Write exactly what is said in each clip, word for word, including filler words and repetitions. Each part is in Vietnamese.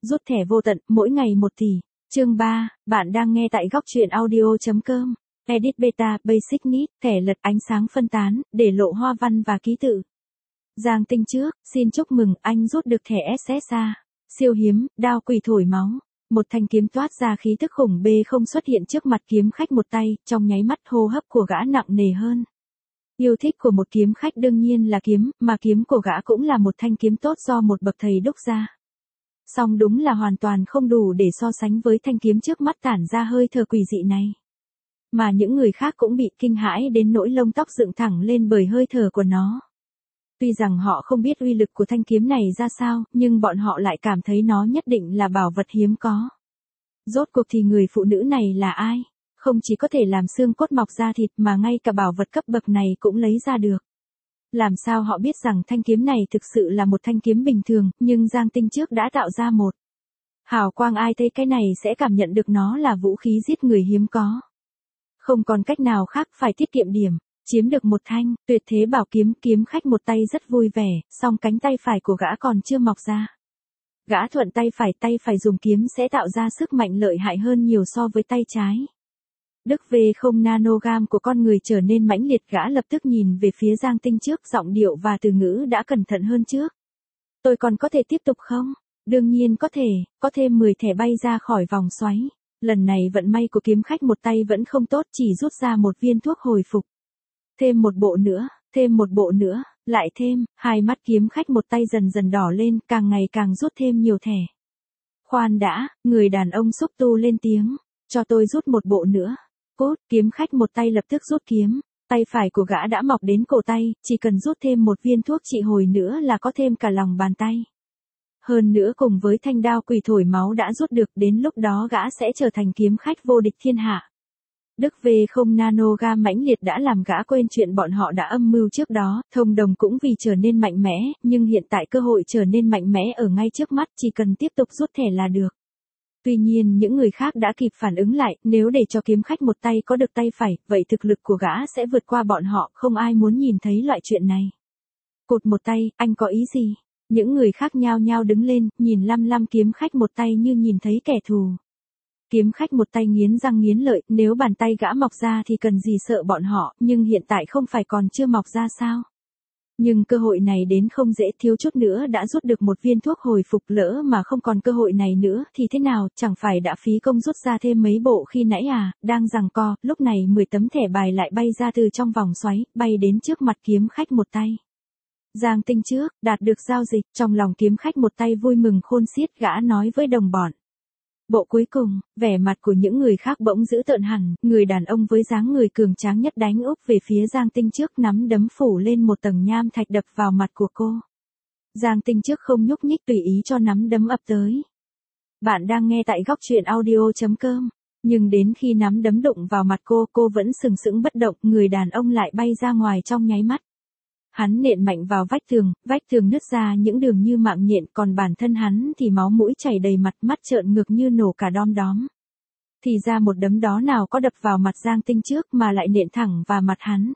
Rút thẻ vô tận, mỗi ngày một tỷ. Chương ba, bạn đang nghe tại góc truyện audio.com. Edit Beta, Basic Need, thẻ lật ánh sáng phân tán, để lộ hoa văn và ký tự. Giang Tinh trước, xin chúc mừng, anh rút được thẻ ét ét a. Siêu hiếm, đao quỷ thổi máu. Một thanh kiếm toát ra khí tức khủng bê không xuất hiện trước mặt kiếm khách một tay, trong nháy mắt hô hấp của gã nặng nề hơn. Yêu thích của một kiếm khách đương nhiên là kiếm, mà kiếm của gã cũng là một thanh kiếm tốt do một bậc thầy đúc ra. Song đúng là hoàn toàn không đủ để so sánh với thanh kiếm trước mắt tản ra hơi thở quỷ dị này. Mà những người khác cũng bị kinh hãi đến nỗi lông tóc dựng thẳng lên bởi hơi thở của nó. Tuy rằng họ không biết uy lực của thanh kiếm này ra sao, nhưng bọn họ lại cảm thấy nó nhất định là bảo vật hiếm có. Rốt cuộc thì người phụ nữ này là ai? Không chỉ có thể làm xương cốt mọc ra thịt mà ngay cả bảo vật cấp bậc này cũng lấy ra được. Làm sao họ biết rằng thanh kiếm này thực sự là một thanh kiếm bình thường, nhưng Giang Tinh trước đã tạo ra một hào quang, ai thấy cái này sẽ cảm nhận được nó là vũ khí giết người hiếm có. Không còn cách nào khác phải tiết kiệm điểm, chiếm được một thanh tuyệt thế bảo kiếm. Kiếm khách một tay rất vui vẻ, song cánh tay phải của gã còn chưa mọc ra. Gã thuận tay phải, tay phải dùng kiếm sẽ tạo ra sức mạnh lợi hại hơn nhiều so với tay trái. Đức về không nanogam của con người trở nên mãnh liệt, gã lập tức nhìn về phía Giang Tinh trước, giọng điệu và từ ngữ đã cẩn thận hơn trước. Tôi còn có thể tiếp tục không? Đương nhiên có thể, có thêm mười thẻ bay ra khỏi vòng xoáy. Lần này vận may của kiếm khách một tay vẫn không tốt, chỉ rút ra một viên thuốc hồi phục. Thêm một bộ nữa, thêm một bộ nữa, lại thêm, hai mắt kiếm khách một tay dần dần đỏ lên, càng ngày càng rút thêm nhiều thẻ. Khoan đã, người đàn ông xúc tu lên tiếng, cho tôi rút một bộ nữa. Cốt, kiếm khách một tay lập tức rút kiếm, tay phải của gã đã mọc đến cổ tay, chỉ cần rút thêm một viên thuốc trị hồi nữa là có thêm cả lòng bàn tay. Hơn nữa cùng với thanh đao quỷ thổi máu đã rút được, đến lúc đó gã sẽ trở thành kiếm khách vô địch thiên hạ. Đức về không nanogam mãnh liệt đã làm gã quên chuyện bọn họ đã âm mưu trước đó, thông đồng cũng vì trở nên mạnh mẽ, nhưng hiện tại cơ hội trở nên mạnh mẽ ở ngay trước mắt, chỉ cần tiếp tục rút thẻ là được. Tuy nhiên những người khác đã kịp phản ứng lại, nếu để cho kiếm khách một tay có được tay phải, vậy thực lực của gã sẽ vượt qua bọn họ, không ai muốn nhìn thấy loại chuyện này. Cụt một tay, anh có ý gì? Những người khác nhao nhao đứng lên, nhìn lăm lăm kiếm khách một tay như nhìn thấy kẻ thù. Kiếm khách một tay nghiến răng nghiến lợi, nếu bàn tay gã mọc ra thì cần gì sợ bọn họ, nhưng hiện tại không phải còn chưa mọc ra sao? Nhưng cơ hội này đến không dễ, thiếu chút nữa đã rút được một viên thuốc hồi phục, lỡ mà không còn cơ hội này nữa thì thế nào, chẳng phải đã phí công rút ra thêm mấy bộ khi nãy à? Đang giằng co, lúc này mười tấm thẻ bài lại bay ra từ trong vòng xoáy, bay đến trước mặt kiếm khách một tay. Giang Tinh trước, đạt được giao dịch, trong lòng kiếm khách một tay vui mừng khôn xiết, gã nói với đồng bọn. Bộ cuối cùng, vẻ mặt của những người khác bỗng dữ tợn hẳn, người đàn ông với dáng người cường tráng nhất đánh úp về phía Giang Tinh trước, nắm đấm phủ lên một tầng nham thạch đập vào mặt của cô. Giang Tinh trước không nhúc nhích, tùy ý cho nắm đấm ập tới. Bạn đang nghe tại góc truyện audio.com, nhưng đến khi nắm đấm đụng vào mặt cô, cô vẫn sừng sững bất động, người đàn ông lại bay ra ngoài trong nháy mắt. Hắn nện mạnh vào vách tường, vách tường nứt ra những đường như mạng nhện, còn bản thân hắn thì máu mũi chảy đầy mặt, mắt trợn ngược như nổ cả đom đóm. Thì ra một đấm đó nào có đập vào mặt Giang Tinh trước mà lại nện thẳng vào mặt hắn.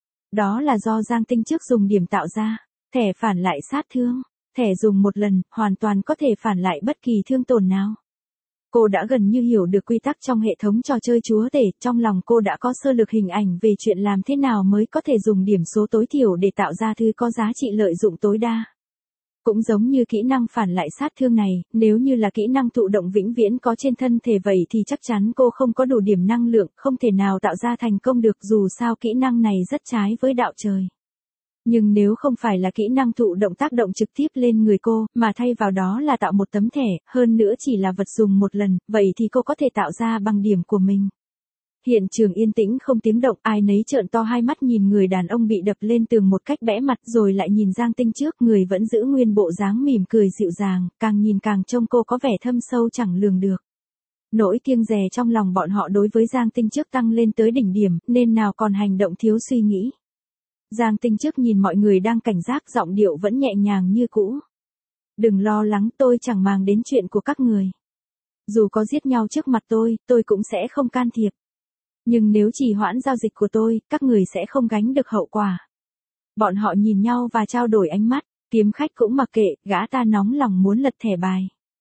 Đó là do Giang Tinh trước dùng điểm tạo ra, thẻ phản lại sát thương, thẻ dùng một lần, hoàn toàn có thể phản lại bất kỳ thương tổn nào. Cô đã gần như hiểu được quy tắc trong hệ thống trò chơi chúa tể, trong lòng cô đã có sơ lược hình ảnh về chuyện làm thế nào mới có thể dùng điểm số tối thiểu để tạo ra thứ có giá trị lợi dụng tối đa. Cũng giống như kỹ năng phản lại sát thương này, nếu như là kỹ năng thụ động vĩnh viễn có trên thân thể vậy thì chắc chắn cô không có đủ điểm năng lượng, không thể nào tạo ra thành công được, dù sao kỹ năng này rất trái với đạo trời. Nhưng nếu không phải là kỹ năng thụ động tác động trực tiếp lên người cô, mà thay vào đó là tạo một tấm thẻ, hơn nữa chỉ là vật dùng một lần, vậy thì cô có thể tạo ra bằng điểm của mình. Hiện trường yên tĩnh không tiếng động, ai nấy trợn to hai mắt nhìn người đàn ông bị đập lên tường một cách bẽ mặt, rồi lại nhìn Giang Tinh trước, người vẫn giữ nguyên bộ dáng mỉm cười dịu dàng, càng nhìn càng trông cô có vẻ thâm sâu chẳng lường được. Nỗi kiêng dè trong lòng bọn họ đối với Giang Tinh trước tăng lên tới đỉnh điểm, nên nào còn hành động thiếu suy nghĩ. Giang Tinh trước nhìn mọi người đang cảnh giác, giọng điệu vẫn nhẹ nhàng như cũ. Đừng lo lắng, tôi chẳng màng đến chuyện của các người. Dù có giết nhau trước mặt tôi, tôi cũng sẽ không can thiệp. Nhưng nếu trì hoãn giao dịch của tôi, các người sẽ không gánh được hậu quả. Bọn họ nhìn nhau và trao đổi ánh mắt, kiếm khách cũng mặc kệ, gã ta nóng lòng muốn lật thẻ bài.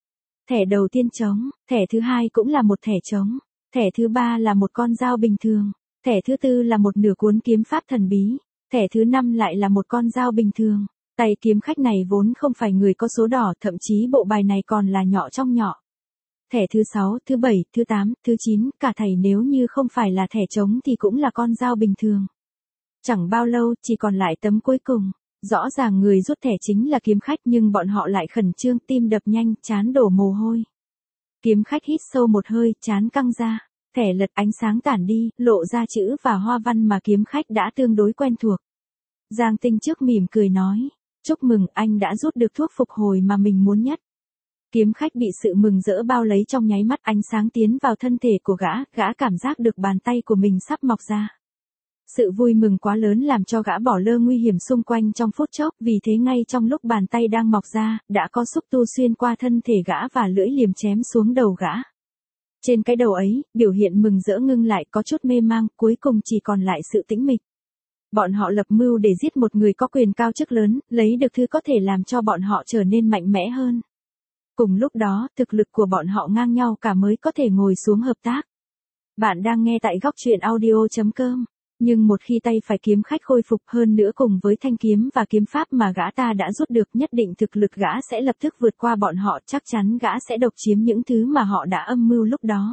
Thẻ đầu tiên trống, thẻ thứ hai cũng là một thẻ trống, thẻ thứ ba là một con dao bình thường, thẻ thứ tư là một nửa cuốn kiếm pháp thần bí, thẻ thứ năm lại là một con dao bình thường. Tay kiếm khách này vốn không phải người có số đỏ, thậm chí bộ bài này còn là nhỏ trong nhỏ. Thẻ thứ sáu, thứ bảy, thứ tám, thứ chín, cả thảy nếu như không phải là thẻ trống thì cũng là con dao bình thường. Chẳng bao lâu, chỉ còn lại tấm cuối cùng. Rõ ràng người rút thẻ chính là kiếm khách nhưng bọn họ lại khẩn trương, tim đập nhanh, trán đổ mồ hôi. Kiếm khách hít sâu một hơi, trán căng ra. Thẻ lật, ánh sáng tản đi, lộ ra chữ và hoa văn mà kiếm khách đã tương đối quen thuộc. Giang Tinh trước mỉm cười nói. Chúc mừng, anh đã rút được thuốc phục hồi mà mình muốn nhất. Kiếm khách bị sự mừng rỡ bao lấy trong nháy mắt, ánh sáng tiến vào thân thể của gã, gã cảm giác được bàn tay của mình sắp mọc ra. Sự vui mừng quá lớn làm cho gã bỏ lơ nguy hiểm xung quanh trong phút chốc, vì thế ngay trong lúc bàn tay đang mọc ra, đã có xúc tu xuyên qua thân thể gã và lưỡi liềm chém xuống đầu gã. Trên cái đầu ấy, biểu hiện mừng rỡ ngưng lại, có chút mê mang, cuối cùng chỉ còn lại sự tĩnh mịch. Bọn họ lập mưu để giết một người có quyền cao chức lớn, lấy được thứ có thể làm cho bọn họ trở nên mạnh mẽ hơn. Cùng lúc đó, thực lực của bọn họ ngang nhau cả mới có thể ngồi xuống hợp tác. Bạn đang nghe tại góc truyện audio chấm com. Nhưng một khi tay phải kiếm khách khôi phục, hơn nữa cùng với thanh kiếm và kiếm pháp mà gã ta đã rút được, nhất định thực lực gã sẽ lập tức vượt qua bọn họ, chắc chắn gã sẽ độc chiếm những thứ mà họ đã âm mưu lúc đó.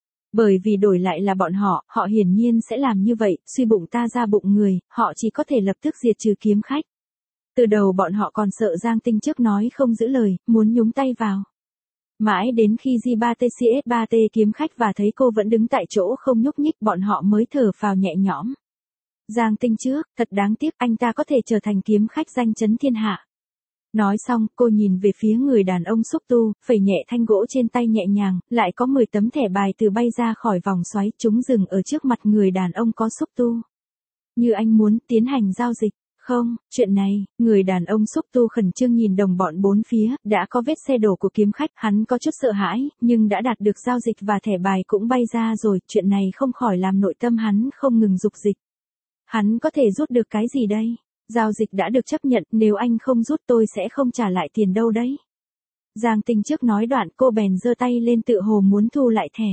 Bởi vì đổi lại là bọn họ, họ hiển nhiên sẽ làm như vậy, suy bụng ta ra bụng người, họ chỉ có thể lập tức diệt trừ kiếm khách. Từ đầu bọn họ còn sợ Giang Tinh trước nói không giữ lời, muốn nhúng tay vào. Mãi đến khi G ba T C S ba T kiếm khách và thấy cô vẫn đứng tại chỗ không nhúc nhích, bọn họ mới thở phào nhẹ nhõm. Giang Tinh trước, thật đáng tiếc, anh ta có thể trở thành kiếm khách danh chấn thiên hạ. Nói xong, cô nhìn về phía người đàn ông xúc tu, phẩy nhẹ thanh gỗ trên tay nhẹ nhàng, lại có mười tấm thẻ bài từ bay ra khỏi vòng xoáy, chúng dừng ở trước mặt người đàn ông có xúc tu. Như anh muốn tiến hành giao dịch. Không, chuyện này, người đàn ông xúc tu khẩn trương nhìn đồng bọn bốn phía, đã có vết xe đổ của kiếm khách, hắn có chút sợ hãi, nhưng đã đạt được giao dịch và thẻ bài cũng bay ra rồi, chuyện này không khỏi làm nội tâm hắn không ngừng dục dịch. Hắn có thể rút được cái gì đây? Giao dịch đã được chấp nhận, nếu anh không rút tôi sẽ không trả lại tiền đâu đấy. Giang Tinh trước nói đoạn, cô bèn giơ tay lên tự hồ muốn thu lại thẻ.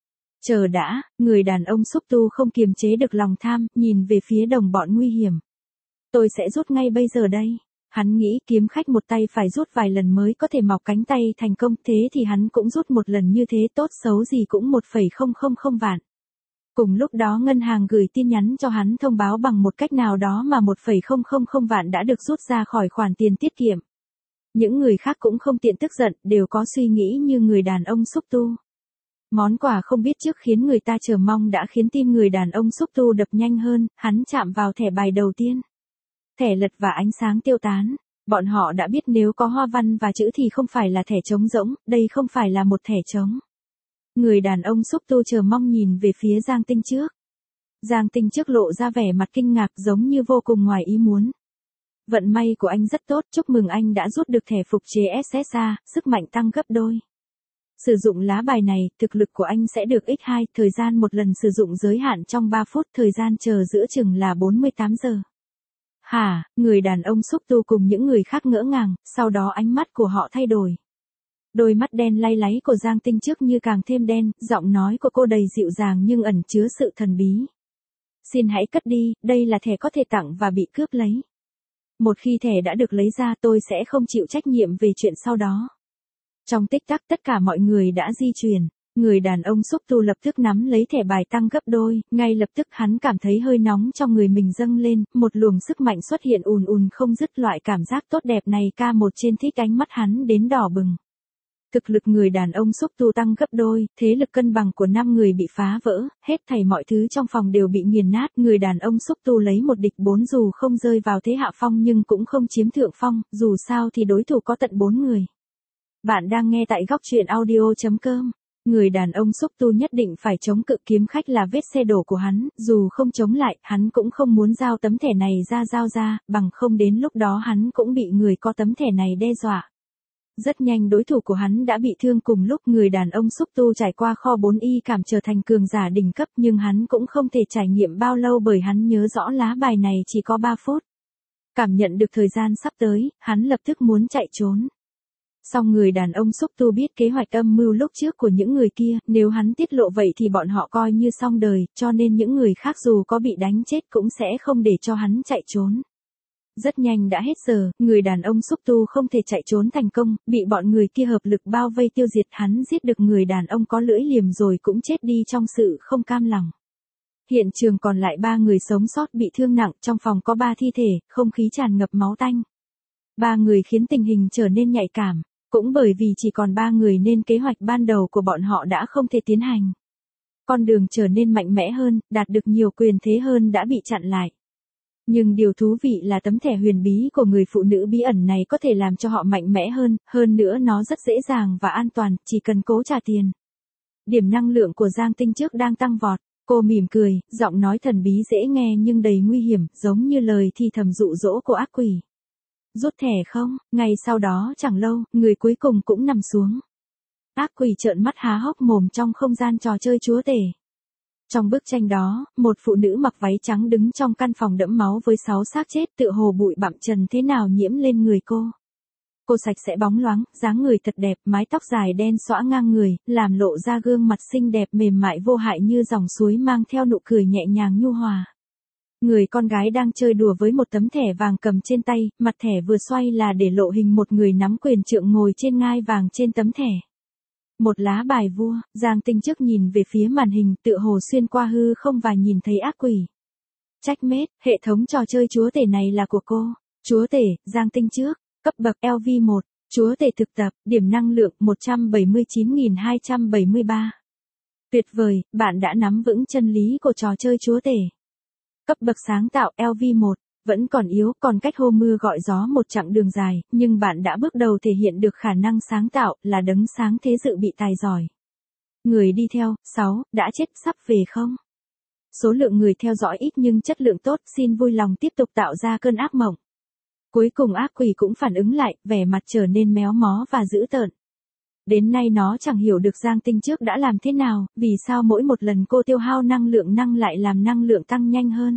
Chờ đã, người đàn ông xúc tu không kiềm chế được lòng tham, nhìn về phía đồng bọn nguy hiểm. Tôi sẽ rút ngay bây giờ đây. Hắn nghĩ kiếm khách một tay phải rút vài lần mới có thể mọc cánh tay thành công, thế thì hắn cũng rút một lần như thế, tốt xấu gì cũng một phẩy không không không vạn. Cùng lúc đó ngân hàng gửi tin nhắn cho hắn thông báo bằng một cách nào đó mà một phẩy không không không vạn đã được rút ra khỏi khoản tiền tiết kiệm. Những người khác cũng không tiện tức giận, đều có suy nghĩ như người đàn ông xúc tu. Món quà không biết trước khiến người ta chờ mong đã khiến tim người đàn ông xúc tu đập nhanh hơn, hắn chạm vào thẻ bài đầu tiên. Thẻ lật và ánh sáng tiêu tán. Bọn họ đã biết nếu có hoa văn và chữ thì không phải là thẻ trống rỗng, đây không phải là một thẻ trống. Người đàn ông xúc tu chờ mong nhìn về phía Giang Tinh trước. Giang Tinh trước lộ ra vẻ mặt kinh ngạc giống như vô cùng ngoài ý muốn. Vận may của anh rất tốt, chúc mừng anh đã rút được thẻ phục chế ét ét a, sức mạnh tăng gấp đôi. Sử dụng lá bài này, thực lực của anh sẽ được nhân hai, thời gian một lần sử dụng giới hạn trong ba phút, thời gian chờ giữa chừng là bốn mươi tám giờ. Hả, người đàn ông xúc tu cùng những người khác ngỡ ngàng, sau đó ánh mắt của họ thay đổi. Đôi mắt đen lay láy của Giang Tinh trước như càng thêm đen, giọng nói của cô đầy dịu dàng nhưng ẩn chứa sự thần bí. Xin hãy cất đi, đây là thẻ có thể tặng và bị cướp lấy. Một khi thẻ đã được lấy ra tôi sẽ không chịu trách nhiệm về chuyện sau đó. Trong tích tắc tất cả mọi người đã di chuyển. Người đàn ông xúc tu lập tức nắm lấy thẻ bài tăng gấp đôi, ngay lập tức hắn cảm thấy hơi nóng trong người mình dâng lên, một luồng sức mạnh xuất hiện ùn ùn không dứt, loại cảm giác tốt đẹp này ca một trên thích ánh mắt hắn đến đỏ bừng. Thực lực người đàn ông xúc tu tăng gấp đôi, thế lực cân bằng của năm người bị phá vỡ, hết thảy mọi thứ trong phòng đều bị nghiền nát, người đàn ông xúc tu lấy một địch bốn, dù không rơi vào thế hạ phong nhưng cũng không chiếm thượng phong, dù sao thì đối thủ có tận bốn người. Bạn đang nghe tại góc truyện audio chấm com. Người đàn ông xúc tu nhất định phải chống cự, kiếm khách là vết xe đổ của hắn, dù không chống lại, hắn cũng không muốn giao tấm thẻ này ra giao ra, bằng không đến lúc đó hắn cũng bị người có tấm thẻ này đe dọa. Rất nhanh đối thủ của hắn đã bị thương, cùng lúc người đàn ông xúc tu trải qua kho bốn y cảm trở thành cường giả đỉnh cấp, nhưng hắn cũng không thể trải nghiệm bao lâu bởi hắn nhớ rõ lá bài này chỉ có ba phút. Cảm nhận được thời gian sắp tới, hắn lập tức muốn chạy trốn. Song người đàn ông xúc tu biết kế hoạch âm mưu lúc trước của những người kia, nếu hắn tiết lộ vậy thì bọn họ coi như xong đời, cho nên những người khác dù có bị đánh chết cũng sẽ không để cho hắn chạy trốn. Rất nhanh đã hết giờ, người đàn ông xúc tu không thể chạy trốn thành công, bị bọn người kia hợp lực bao vây tiêu diệt. Hắn giết được người đàn ông có lưỡi liềm rồi cũng chết đi trong sự không cam lòng. Hiện trường còn lại ba người sống sót bị thương nặng, trong phòng có ba thi thể, không khí tràn ngập máu tanh. Ba người khiến tình hình trở nên nhạy cảm, cũng bởi vì chỉ còn ba người nên kế hoạch ban đầu của bọn họ đã không thể tiến hành. Con đường trở nên mạnh mẽ hơn, đạt được nhiều quyền thế hơn đã bị chặn lại. Nhưng điều thú vị là tấm thẻ huyền bí của người phụ nữ bí ẩn này có thể làm cho họ mạnh mẽ hơn, hơn nữa nó rất dễ dàng và an toàn, chỉ cần cố trả tiền. Điểm năng lượng của Giang Tinh trước đang tăng vọt, cô mỉm cười, giọng nói thần bí dễ nghe nhưng đầy nguy hiểm, giống như lời thì thầm dụ dỗ của ác quỷ. Rút thẻ không? Ngay sau đó chẳng lâu, người cuối cùng cũng nằm xuống. Ác quỷ trợn mắt há hốc mồm trong không gian trò chơi chúa tể. Trong bức tranh đó, một phụ nữ mặc váy trắng đứng trong căn phòng đẫm máu với sáu xác chết, tựa hồ bụi bặm trần thế nào nhiễm lên người cô. Cô sạch sẽ bóng loáng, dáng người thật đẹp, mái tóc dài đen xõa ngang người, làm lộ ra gương mặt xinh đẹp mềm mại vô hại như dòng suối mang theo nụ cười nhẹ nhàng nhu hòa. Người con gái đang chơi đùa với một tấm thẻ vàng cầm trên tay, mặt thẻ vừa xoay là để lộ hình một người nắm quyền trượng ngồi trên ngai vàng trên tấm thẻ. Một lá bài vua, Giang Tinh trước nhìn về phía màn hình, tựa hồ xuyên qua hư không và nhìn thấy ác quỷ. Checkmate, hệ thống trò chơi chúa tể này là của cô. Chúa tể, Giang Tinh trước, cấp bậc L V một, chúa tể thực tập, điểm năng lượng một trăm bảy mươi chín nghìn hai trăm bảy mươi ba. Tuyệt vời, bạn đã nắm vững chân lý của trò chơi chúa tể. Cấp bậc sáng tạo L V một, vẫn còn yếu, còn cách hô mưa gọi gió một chặng đường dài, nhưng bạn đã bước đầu thể hiện được khả năng sáng tạo, là đấng sáng thế dự bị tài giỏi. Người đi theo, sáu, đã chết, sắp về không? Số lượng người theo dõi ít nhưng chất lượng tốt, xin vui lòng tiếp tục tạo ra cơn ác mộng. Cuối cùng ác quỷ cũng phản ứng lại, vẻ mặt trở nên méo mó và dữ tợn. Đến nay nó chẳng hiểu được Giang Tinh trước đã làm thế nào, vì sao mỗi một lần cô tiêu hao năng lượng năng lại làm năng lượng tăng nhanh hơn.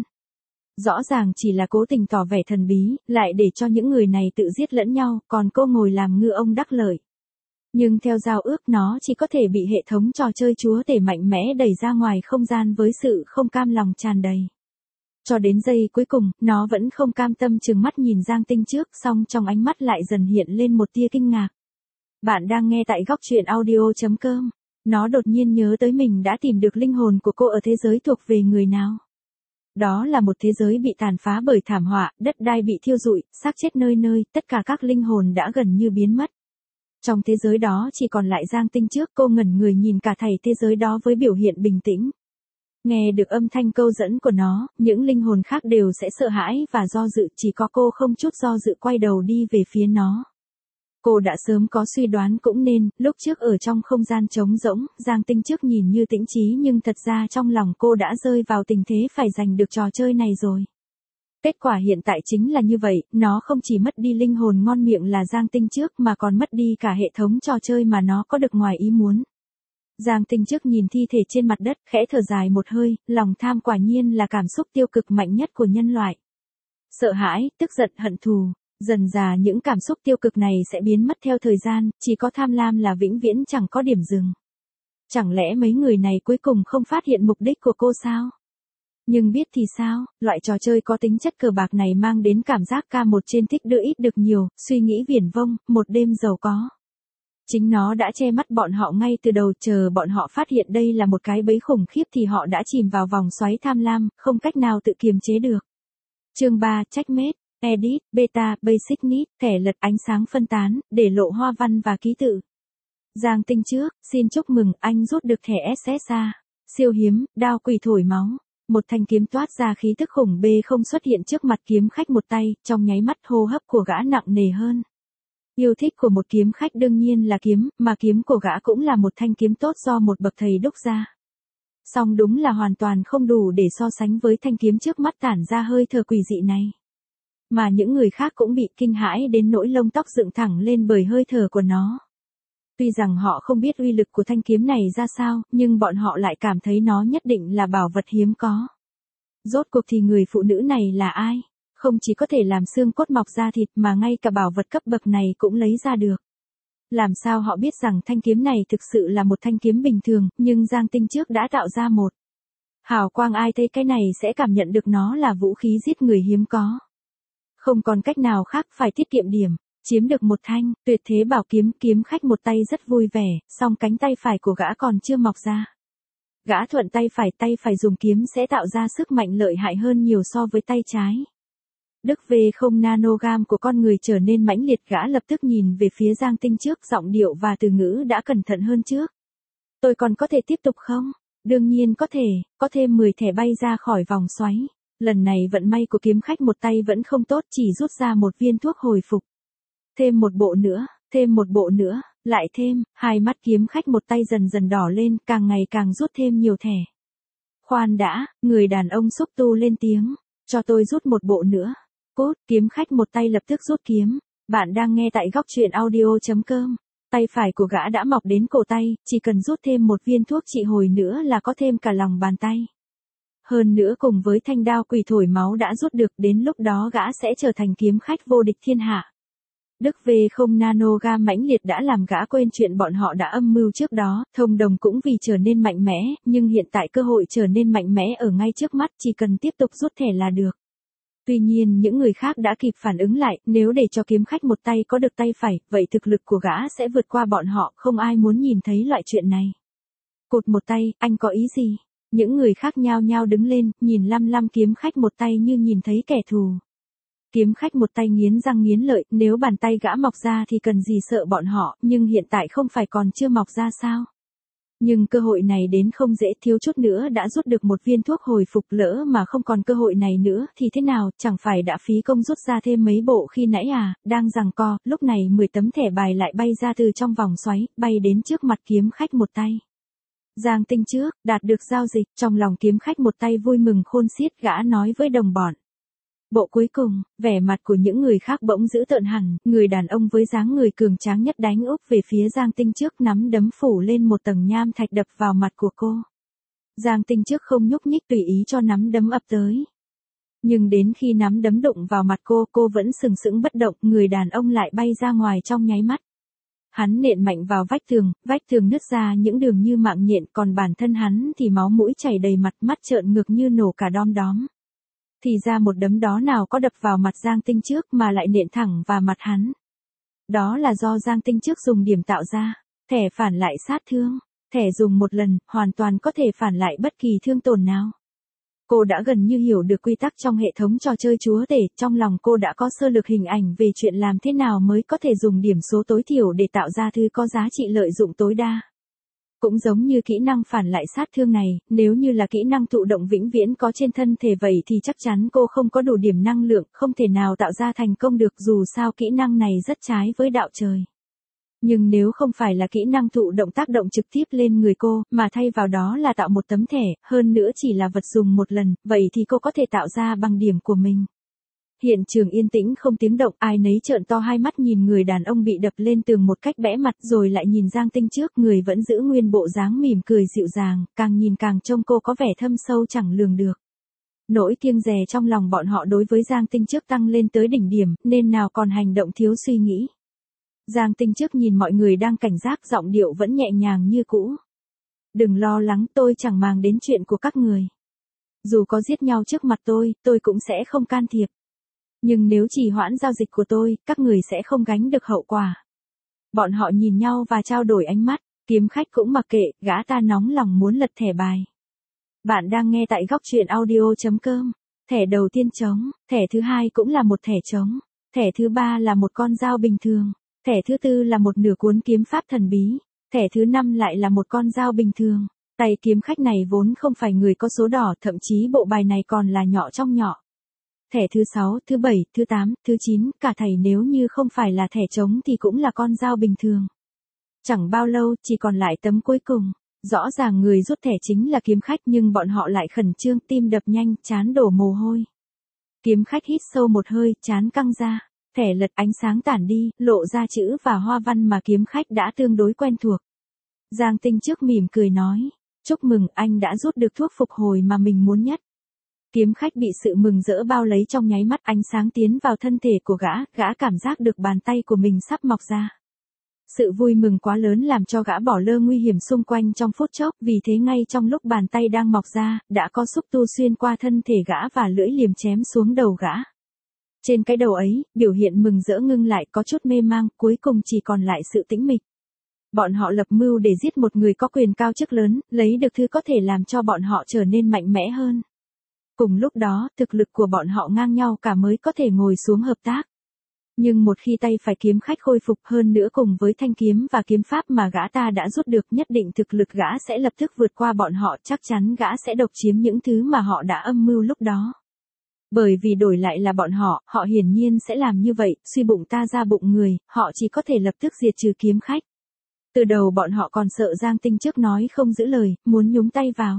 Rõ ràng chỉ là cố tình tỏ vẻ thần bí, lại để cho những người này tự giết lẫn nhau, còn cô ngồi làm ngư ông đắc lợi. Nhưng theo giao ước nó chỉ có thể bị hệ thống trò chơi chúa tể mạnh mẽ đẩy ra ngoài không gian với sự không cam lòng tràn đầy. Cho đến giây cuối cùng, nó vẫn không cam tâm trừng mắt nhìn Giang Tinh trước, song trong ánh mắt lại dần hiện lên một tia kinh ngạc. Bạn đang nghe tại góc truyện audio chấm com. Nó đột nhiên nhớ tới mình đã tìm được linh hồn của cô ở thế giới thuộc về người nào. Đó là một thế giới bị tàn phá bởi thảm họa, đất đai bị thiêu rụi, xác chết nơi nơi, tất cả các linh hồn đã gần như biến mất. Trong thế giới đó chỉ còn lại Giang Tinh trước, cô ngẩn người nhìn cả thảy thế giới đó với biểu hiện bình tĩnh. Nghe được âm thanh câu dẫn của nó, những linh hồn khác đều sẽ sợ hãi và do dự, chỉ có cô không chút do dự quay đầu đi về phía nó. Cô đã sớm có suy đoán cũng nên, lúc trước ở trong không gian trống rỗng, Giang Tinh trước nhìn như tĩnh trí nhưng thật ra trong lòng cô đã rơi vào tình thế phải giành được trò chơi này rồi. Kết quả hiện tại chính là như vậy, nó không chỉ mất đi linh hồn ngon miệng là Giang Tinh trước mà còn mất đi cả hệ thống trò chơi mà nó có được ngoài ý muốn. Giang Tinh trước nhìn thi thể trên mặt đất, khẽ thở dài một hơi, lòng tham quả nhiên là cảm xúc tiêu cực mạnh nhất của nhân loại. Sợ hãi, tức giận, hận thù. Dần dà những cảm xúc tiêu cực này sẽ biến mất theo thời gian, chỉ có tham lam là vĩnh viễn chẳng có điểm dừng. Chẳng lẽ mấy người này cuối cùng không phát hiện mục đích của cô sao? Nhưng biết thì sao, loại trò chơi có tính chất cờ bạc này mang đến cảm giác ca một trên thích đưa ít được nhiều, suy nghĩ viển vông, một đêm giàu có. Chính nó đã che mắt bọn họ ngay từ đầu, chờ bọn họ phát hiện đây là một cái bẫy khủng khiếp thì họ đã chìm vào vòng xoáy tham lam, không cách nào tự kiềm chế được. Chương ba, Checkmate. Edit, Beta, Basic Need, thẻ lật ánh sáng phân tán, để lộ hoa văn và ký tự. Giang Tinh trước, xin chúc mừng, anh rút được thẻ ét ét a. Siêu hiếm, đao quỷ thổi máu. Một thanh kiếm toát ra khí tức khủng bê không xuất hiện trước mặt kiếm khách một tay, trong nháy mắt hô hấp của gã nặng nề hơn. Yêu thích của một kiếm khách đương nhiên là kiếm, mà kiếm của gã cũng là một thanh kiếm tốt do một bậc thầy đúc ra. Song đúng là hoàn toàn không đủ để so sánh với thanh kiếm trước mắt tản ra hơi thở quỷ dị này. Mà những người khác cũng bị kinh hãi đến nỗi lông tóc dựng thẳng lên bởi hơi thở của nó. Tuy rằng họ không biết uy lực của thanh kiếm này ra sao, nhưng bọn họ lại cảm thấy nó nhất định là bảo vật hiếm có. Rốt cuộc thì người phụ nữ này là ai? Không chỉ có thể làm xương cốt mọc ra thịt mà ngay cả bảo vật cấp bậc này cũng lấy ra được. Làm sao họ biết rằng thanh kiếm này thực sự là một thanh kiếm bình thường, nhưng Giang Tinh trước đã tạo ra một hào quang, ai thấy cái này sẽ cảm nhận được nó là vũ khí giết người hiếm có. Không còn cách nào khác, phải tiết kiệm điểm. Chiếm được một thanh, tuyệt thế bảo kiếm, kiếm khách một tay rất vui vẻ, song cánh tay phải của gã còn chưa mọc ra. Gã thuận tay phải, tay phải dùng kiếm sẽ tạo ra sức mạnh lợi hại hơn nhiều so với tay trái. Đức về không nanogam của con người trở nên mãnh liệt, gã lập tức nhìn về phía Giang Tinh trước, giọng điệu và từ ngữ đã cẩn thận hơn trước. Tôi còn có thể tiếp tục không? Đương nhiên có thể, có thêm mười thẻ bay ra khỏi vòng xoáy. Lần này vận may của kiếm khách một tay vẫn không tốt, chỉ rút ra một viên thuốc hồi phục. Thêm một bộ nữa, thêm một bộ nữa, lại thêm, hai mắt kiếm khách một tay dần dần đỏ lên, càng ngày càng rút thêm nhiều thẻ. Khoan đã, người đàn ông xúc tu lên tiếng, cho tôi rút một bộ nữa. Cút, kiếm khách một tay lập tức rút kiếm. Bạn đang nghe tại góc truyện audio.com. Tay phải của gã đã mọc đến cổ tay, chỉ cần rút thêm một viên thuốc trị hồi nữa là có thêm cả lòng bàn tay. Hơn nữa cùng với thanh đao quỷ thổi máu đã rút được, đến lúc đó gã sẽ trở thành kiếm khách vô địch thiên hạ. Đức về không nanogam mãnh liệt đã làm gã quên chuyện bọn họ đã âm mưu trước đó, thông đồng cũng vì trở nên mạnh mẽ, nhưng hiện tại cơ hội trở nên mạnh mẽ ở ngay trước mắt, chỉ cần tiếp tục rút thẻ là được. Tuy nhiên những người khác đã kịp phản ứng lại, nếu để cho kiếm khách một tay có được tay phải, vậy thực lực của gã sẽ vượt qua bọn họ, không ai muốn nhìn thấy loại chuyện này. Cụt một tay, anh có ý gì? Những người khác nhao nhao đứng lên, nhìn lăm lăm kiếm khách một tay như nhìn thấy kẻ thù. Kiếm khách một tay nghiến răng nghiến lợi, nếu bàn tay gã mọc ra thì cần gì sợ bọn họ, nhưng hiện tại không phải còn chưa mọc ra sao? Nhưng cơ hội này đến không dễ, thiếu chút nữa đã rút được một viên thuốc hồi phục, lỡ mà không còn cơ hội này nữa thì thế nào, chẳng phải đã phí công rút ra thêm mấy bộ khi nãy à? Đang giằng co, lúc này mười tấm thẻ bài lại bay ra từ trong vòng xoáy, bay đến trước mặt kiếm khách một tay. Giang Tinh trước, đạt được giao dịch, trong lòng kiếm khách một tay vui mừng khôn xiết, gã nói với đồng bọn. Bộ cuối cùng, vẻ mặt của những người khác bỗng dữ tợn hẳn, người đàn ông với dáng người cường tráng nhất đánh úp về phía Giang Tinh trước, nắm đấm phủ lên một tầng nham thạch đập vào mặt của cô. Giang Tinh trước không nhúc nhích, tùy ý cho nắm đấm ập tới. Nhưng đến khi nắm đấm đụng vào mặt cô, cô vẫn sừng sững bất động, người đàn ông lại bay ra ngoài trong nháy mắt. Hắn nện mạnh vào vách tường, vách tường nứt ra những đường như mạng nhện, còn bản thân hắn thì máu mũi chảy đầy mặt, mắt trợn ngược như nổ cả đom đóm. Thì ra một đấm đó nào có đập vào mặt Giang Tinh trước mà lại nện thẳng vào mặt hắn. Đó là do Giang Tinh trước dùng điểm tạo ra, thẻ phản lại sát thương, thẻ dùng một lần, hoàn toàn có thể phản lại bất kỳ thương tổn nào. Cô đã gần như hiểu được quy tắc trong hệ thống trò chơi chúa tể, trong lòng cô đã có sơ lược hình ảnh về chuyện làm thế nào mới có thể dùng điểm số tối thiểu để tạo ra thứ có giá trị lợi dụng tối đa. Cũng giống như kỹ năng phản lại sát thương này, nếu như là kỹ năng thụ động vĩnh viễn có trên thân thể vậy thì chắc chắn cô không có đủ điểm năng lượng, không thể nào tạo ra thành công được, dù sao kỹ năng này rất trái với đạo trời. Nhưng nếu không phải là kỹ năng thụ động tác động trực tiếp lên người cô, mà thay vào đó là tạo một tấm thẻ, hơn nữa chỉ là vật dùng một lần, vậy thì cô có thể tạo ra bằng điểm của mình. Hiện trường yên tĩnh không tiếng động, ai nấy trợn to hai mắt nhìn người đàn ông bị đập lên tường một cách bẽ mặt, rồi lại nhìn Giang Tinh trước, người vẫn giữ nguyên bộ dáng mỉm cười dịu dàng, càng nhìn càng trông cô có vẻ thâm sâu chẳng lường được. Nỗi kiêng dè trong lòng bọn họ đối với Giang Tinh trước tăng lên tới đỉnh điểm, nên nào còn hành động thiếu suy nghĩ. Giang Tinh trước nhìn mọi người đang cảnh giác, giọng điệu vẫn nhẹ nhàng như cũ. Đừng lo lắng, tôi chẳng màng đến chuyện của các người. Dù có giết nhau trước mặt tôi, tôi cũng sẽ không can thiệp. Nhưng nếu trì hoãn giao dịch của tôi, các người sẽ không gánh được hậu quả. Bọn họ nhìn nhau và trao đổi ánh mắt, kiếm khách cũng mặc kệ, gã ta nóng lòng muốn lật thẻ bài. Bạn đang nghe tại góc truyện audio.com. Thẻ đầu tiên trống, thẻ thứ hai cũng là một thẻ trống, thẻ thứ ba là một con dao bình thường, thẻ thứ tư là một nửa cuốn kiếm pháp thần bí, thẻ thứ năm lại là một con dao bình thường. Tay kiếm khách này vốn không phải người có số đỏ, thậm chí bộ bài này còn là nhỏ trong nhỏ. Thẻ thứ sáu, thứ bảy, thứ tám, thứ chín, cả thảy nếu như không phải là thẻ trống thì cũng là con dao bình thường. Chẳng bao lâu, chỉ còn lại tấm cuối cùng. Rõ ràng người rút thẻ chính là kiếm khách, nhưng bọn họ lại khẩn trương, tim đập nhanh, trán đổ mồ hôi. Kiếm khách hít sâu một hơi, trán căng ra. Thẻ lật, ánh sáng tản đi, lộ ra chữ và hoa văn mà kiếm khách đã tương đối quen thuộc. Giang Tinh trước mỉm cười nói, chúc mừng, anh đã rút được thuốc phục hồi mà mình muốn nhất. Kiếm khách bị sự mừng rỡ bao lấy, trong nháy mắt ánh sáng tiến vào thân thể của gã, gã cảm giác được bàn tay của mình sắp mọc ra. Sự vui mừng quá lớn làm cho gã bỏ lơ nguy hiểm xung quanh trong phút chốc, vì thế ngay trong lúc bàn tay đang mọc ra, đã có xúc tu xuyên qua thân thể gã và lưỡi liềm chém xuống đầu gã. Trên cái đầu ấy, biểu hiện mừng rỡ ngưng lại có chút mê mang, cuối cùng chỉ còn lại sự tĩnh mịch. Bọn họ lập mưu để giết một người có quyền cao chức lớn, lấy được thứ có thể làm cho bọn họ trở nên mạnh mẽ hơn. Cùng lúc đó, thực lực của bọn họ ngang nhau cả mới có thể ngồi xuống hợp tác. Nhưng một khi tay phải kiếm khách khôi phục hơn nữa cùng với thanh kiếm và kiếm pháp mà gã ta đã rút được, nhất định thực lực gã sẽ lập tức vượt qua bọn họ, chắc chắn gã sẽ độc chiếm những thứ mà họ đã âm mưu lúc đó. Bởi vì đổi lại là bọn họ, họ hiển nhiên sẽ làm như vậy, suy bụng ta ra bụng người, họ chỉ có thể lập tức diệt trừ kiếm khách. Từ đầu bọn họ còn sợ Giang Tinh trước nói không giữ lời, muốn nhúng tay vào.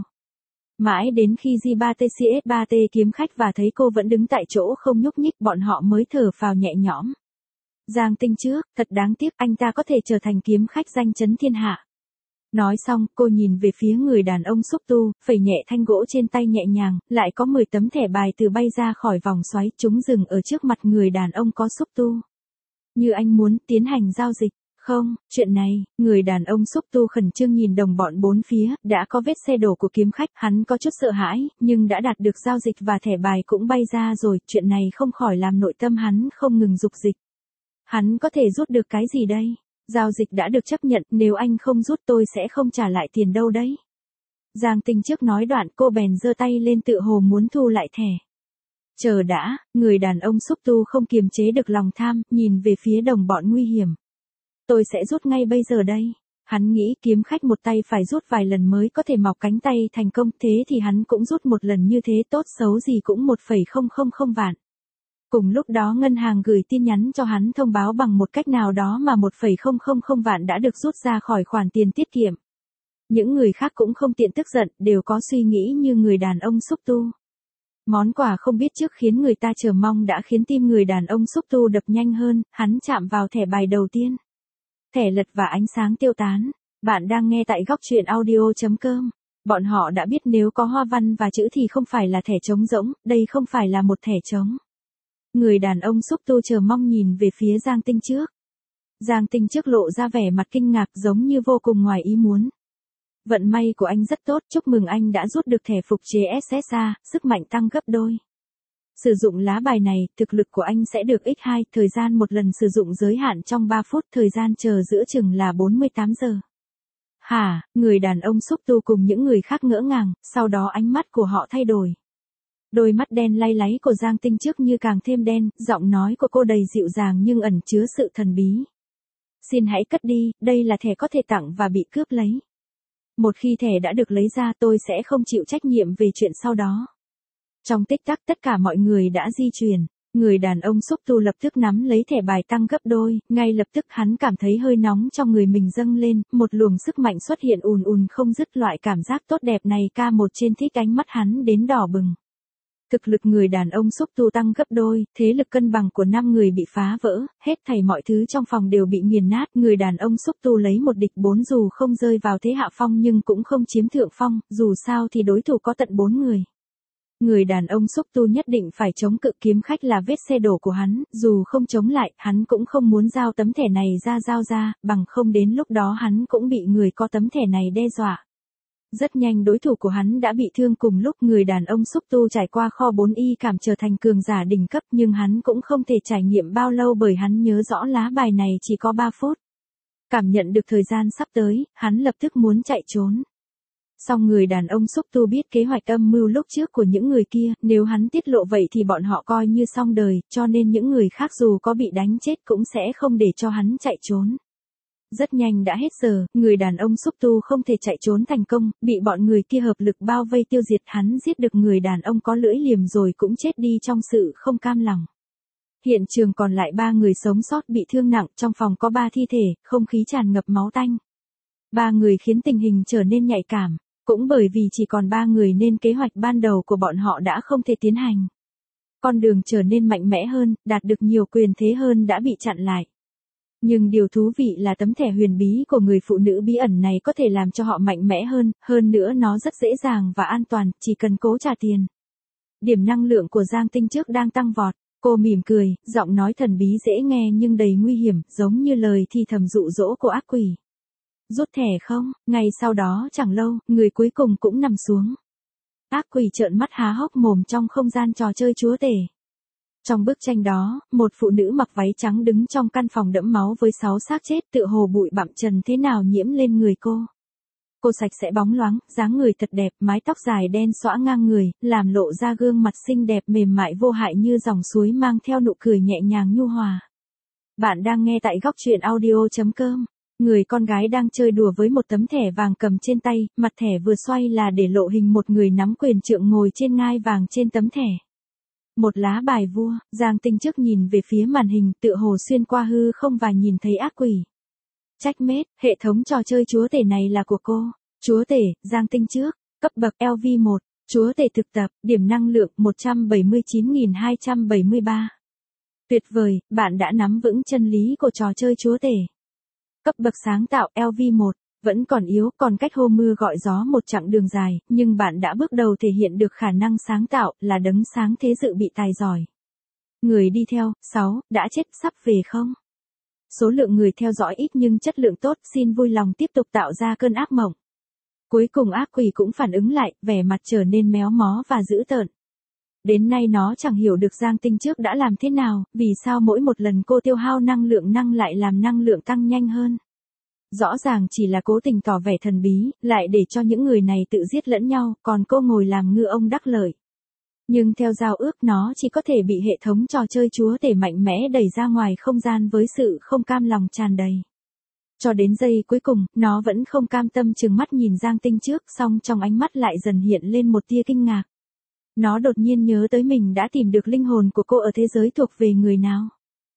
Mãi đến khi G ba T C S ba T kiếm khách và thấy cô vẫn đứng tại chỗ không nhúc nhích, bọn họ mới thở phào nhẹ nhõm. Giang Tinh trước, thật đáng tiếc anh ta có thể trở thành kiếm khách danh chấn thiên hạ. Nói xong, cô nhìn về phía người đàn ông xúc tu, phẩy nhẹ thanh gỗ trên tay nhẹ nhàng, lại có mười tấm thẻ bài từ bay ra khỏi vòng xoáy, chúng dừng ở trước mặt người đàn ông có xúc tu. Như anh muốn tiến hành giao dịch. Không, chuyện này, người đàn ông xúc tu khẩn trương nhìn đồng bọn bốn phía, đã có vết xe đổ của kiếm khách, hắn có chút sợ hãi, nhưng đã đạt được giao dịch và thẻ bài cũng bay ra rồi, chuyện này không khỏi làm nội tâm hắn không ngừng dục dịch. Hắn có thể rút được cái gì đây? Giao dịch đã được chấp nhận, nếu anh không rút tôi sẽ không trả lại tiền đâu đấy. Giang Tinh trước nói đoạn, cô bèn giơ tay lên tự hồ muốn thu lại thẻ. Chờ đã, người đàn ông xúc tu không kiềm chế được lòng tham, nhìn về phía đồng bọn nguy hiểm. Tôi sẽ rút ngay bây giờ đây. Hắn nghĩ kiếm khách một tay phải rút vài lần mới có thể mọc cánh tay thành công, thế thì hắn cũng rút một lần như thế, tốt xấu gì cũng một phẩy không không không vạn. Cùng lúc đó ngân hàng gửi tin nhắn cho hắn thông báo bằng một cách nào đó mà một phẩy không không không vạn đã được rút ra khỏi khoản tiền tiết kiệm. Những người khác cũng không tiện tức giận, đều có suy nghĩ như người đàn ông xúc tu. Món quà không biết trước khiến người ta chờ mong đã khiến tim người đàn ông xúc tu đập nhanh hơn, hắn chạm vào thẻ bài đầu tiên. Thẻ lật và ánh sáng tiêu tán. Bạn đang nghe tại góc truyện audio chấm com. Bọn họ đã biết nếu có hoa văn và chữ thì không phải là thẻ trống rỗng, đây không phải là một thẻ trống. Người đàn ông xúc tu chờ mong nhìn về phía Giang Tinh trước. Giang Tinh trước lộ ra vẻ mặt kinh ngạc giống như vô cùng ngoài ý muốn. Vận may của anh rất tốt, chúc mừng anh đã rút được thẻ phục chế ét ét a, sức mạnh tăng gấp đôi. Sử dụng lá bài này, thực lực của anh sẽ được nhân hai, thời gian một lần sử dụng giới hạn trong ba phút, thời gian chờ giữa chừng là bốn mươi tám giờ. Hả, người đàn ông xúc tu cùng những người khác ngỡ ngàng, sau đó ánh mắt của họ thay đổi. Đôi mắt đen lay láy của Giang Tinh trước như càng thêm đen, giọng nói của cô đầy dịu dàng nhưng ẩn chứa sự thần bí. Xin hãy cất đi, đây là thẻ có thể tặng và bị cướp lấy. Một khi thẻ đã được lấy ra tôi sẽ không chịu trách nhiệm về chuyện sau đó. Trong tích tắc tất cả mọi người đã di chuyển, người đàn ông xúc tu lập tức nắm lấy thẻ bài tăng gấp đôi, ngay lập tức hắn cảm thấy hơi nóng trong người mình dâng lên, một luồng sức mạnh xuất hiện ùn ùn không dứt, loại cảm giác tốt đẹp này ca một trên thích ánh mắt hắn đến đỏ bừng. Thực lực người đàn ông xúc tu tăng gấp đôi, thế lực cân bằng của năm người bị phá vỡ, hết thảy mọi thứ trong phòng đều bị nghiền nát, người đàn ông xúc tu lấy một địch bốn, dù không rơi vào thế hạ phong nhưng cũng không chiếm thượng phong, dù sao thì đối thủ có tận bốn người. Người đàn ông xúc tu nhất định phải chống cự, kiếm khách là vết xe đổ của hắn, dù không chống lại, hắn cũng không muốn giao tấm thẻ này ra giao ra, bằng không đến lúc đó hắn cũng bị người có tấm thẻ này đe dọa. Rất nhanh đối thủ của hắn đã bị thương, cùng lúc người đàn ông xúc tu trải qua kho bốn y cảm trở thành cường giả đỉnh cấp, nhưng hắn cũng không thể trải nghiệm bao lâu bởi hắn nhớ rõ lá bài này chỉ có ba phút. Cảm nhận được thời gian sắp tới, hắn lập tức muốn chạy trốn. Song người đàn ông xúc tu biết kế hoạch âm mưu lúc trước của những người kia, nếu hắn tiết lộ vậy thì bọn họ coi như xong đời, cho nên những người khác dù có bị đánh chết cũng sẽ không để cho hắn chạy trốn. Rất nhanh đã hết giờ, người đàn ông xúc tu không thể chạy trốn thành công, bị bọn người kia hợp lực bao vây tiêu diệt, hắn giết được người đàn ông có lưỡi liềm rồi cũng chết đi trong sự không cam lòng. Hiện trường còn lại ba người sống sót bị thương nặng, trong phòng có ba thi thể, không khí tràn ngập máu tanh. Ba người khiến tình hình trở nên nhạy cảm, cũng bởi vì chỉ còn ba người nên kế hoạch ban đầu của bọn họ đã không thể tiến hành. Con đường trở nên mạnh mẽ hơn, đạt được nhiều quyền thế hơn đã bị chặn lại. Nhưng điều thú vị là tấm thẻ huyền bí của người phụ nữ bí ẩn này có thể làm cho họ mạnh mẽ hơn, hơn nữa nó rất dễ dàng và an toàn, chỉ cần cố trả tiền. Điểm năng lượng của Giang Tinh trước đang tăng vọt. Cô mỉm cười, giọng nói thần bí dễ nghe nhưng đầy nguy hiểm, giống như lời thì thầm dụ dỗ của ác quỷ. Rút thẻ không? Ngay sau đó chẳng lâu, người cuối cùng cũng nằm xuống. Ác quỷ trợn mắt há hốc mồm trong không gian trò chơi chúa tể. Trong bức tranh đó, một phụ nữ mặc váy trắng đứng trong căn phòng đẫm máu với sáu xác chết, tựa hồ bụi bặm trần thế nào nhiễm lên người cô. Cô sạch sẽ bóng loáng, dáng người thật đẹp, mái tóc dài đen xõa ngang người, làm lộ ra gương mặt xinh đẹp mềm mại vô hại như dòng suối mang theo nụ cười nhẹ nhàng nhu hòa. Bạn đang nghe tại góc truyện audio chấm com. Người con gái đang chơi đùa với một tấm thẻ vàng cầm trên tay, mặt thẻ vừa xoay là để lộ hình một người nắm quyền trượng ngồi trên ngai vàng trên tấm thẻ. Một lá bài vua, Giang Tinh trước nhìn về phía màn hình tựa hồ xuyên qua hư không và nhìn thấy ác quỷ. Checkmate, hệ thống trò chơi chúa tể này là của cô. Chúa tể, Giang Tinh trước, cấp bậc L V một, chúa tể thực tập, điểm năng lượng một trăm bảy mươi chín nghìn hai trăm bảy mươi ba. Tuyệt vời, bạn đã nắm vững chân lý của trò chơi chúa tể. Cấp bậc sáng tạo L V một, vẫn còn yếu, còn cách hô mưa gọi gió một chặng đường dài, nhưng bạn đã bước đầu thể hiện được khả năng sáng tạo, là đấng sáng thế dự bị tài giỏi. Người đi theo, sáu, đã chết, sắp về không? Số lượng người theo dõi ít nhưng chất lượng tốt, xin vui lòng tiếp tục tạo ra cơn ác mộng. Cuối cùng ác quỷ cũng phản ứng lại, vẻ mặt trở nên méo mó và dữ tợn. Đến nay nó chẳng hiểu được Giang Tinh trước đã làm thế nào, vì sao mỗi một lần cô tiêu hao năng lượng năng lại làm năng lượng tăng nhanh hơn. Rõ ràng chỉ là cố tình tỏ vẻ thần bí, lại để cho những người này tự giết lẫn nhau, còn cô ngồi làm ngư ông đắc lợi. Nhưng theo giao ước nó chỉ có thể bị hệ thống trò chơi chúa tể mạnh mẽ đẩy ra ngoài không gian với sự không cam lòng tràn đầy. Cho đến giây cuối cùng, nó vẫn không cam tâm trừng mắt nhìn Giang Tinh trước, song trong ánh mắt lại dần hiện lên một tia kinh ngạc. Nó đột nhiên nhớ tới mình đã tìm được linh hồn của cô ở thế giới thuộc về người nào.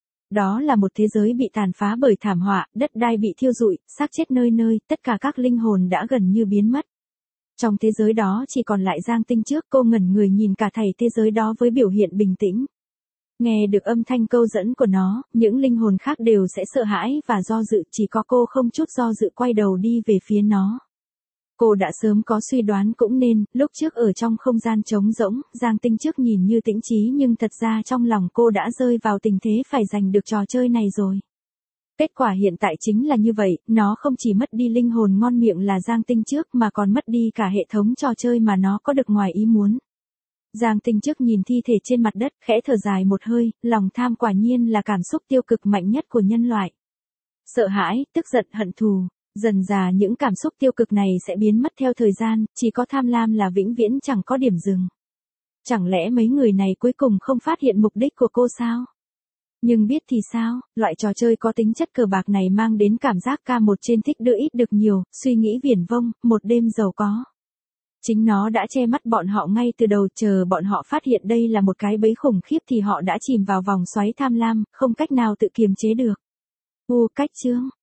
Đó là một thế giới bị tàn phá bởi thảm họa, đất đai bị thiêu rụi, xác chết nơi nơi, tất cả các linh hồn đã gần như biến mất. Trong thế giới đó chỉ còn lại Giang Tinh trước, cô ngẩn người nhìn cả thảy thế giới đó với biểu hiện bình tĩnh. Nghe được âm thanh câu dẫn của nó, những linh hồn khác đều sẽ sợ hãi và do dự, chỉ có cô không chút do dự quay đầu đi về phía nó. Cô đã sớm có suy đoán cũng nên, lúc trước ở trong không gian trống rỗng, Giang Tinh trước nhìn như tĩnh trí nhưng thật ra trong lòng cô đã rơi vào tình thế phải giành được trò chơi này rồi. Kết quả hiện tại chính là như vậy, nó không chỉ mất đi linh hồn ngon miệng là Giang Tinh trước mà còn mất đi cả hệ thống trò chơi mà nó có được ngoài ý muốn. Giang Tinh trước nhìn thi thể trên mặt đất, khẽ thở dài một hơi, lòng tham quả nhiên là cảm xúc tiêu cực mạnh nhất của nhân loại. Sợ hãi, tức giận, hận thù. Dần dà những cảm xúc tiêu cực này sẽ biến mất theo thời gian, chỉ có tham lam là vĩnh viễn chẳng có điểm dừng. Chẳng lẽ mấy người này cuối cùng không phát hiện mục đích của cô sao? Nhưng biết thì sao, loại trò chơi có tính chất cờ bạc này mang đến cảm giác ca một trên thích đưa ít được nhiều, suy nghĩ viển vông, một đêm giàu có. Chính nó đã che mắt bọn họ ngay từ đầu, chờ bọn họ phát hiện đây là một cái bẫy khủng khiếp thì họ đã chìm vào vòng xoáy tham lam, không cách nào tự kiềm chế được. U cách chương.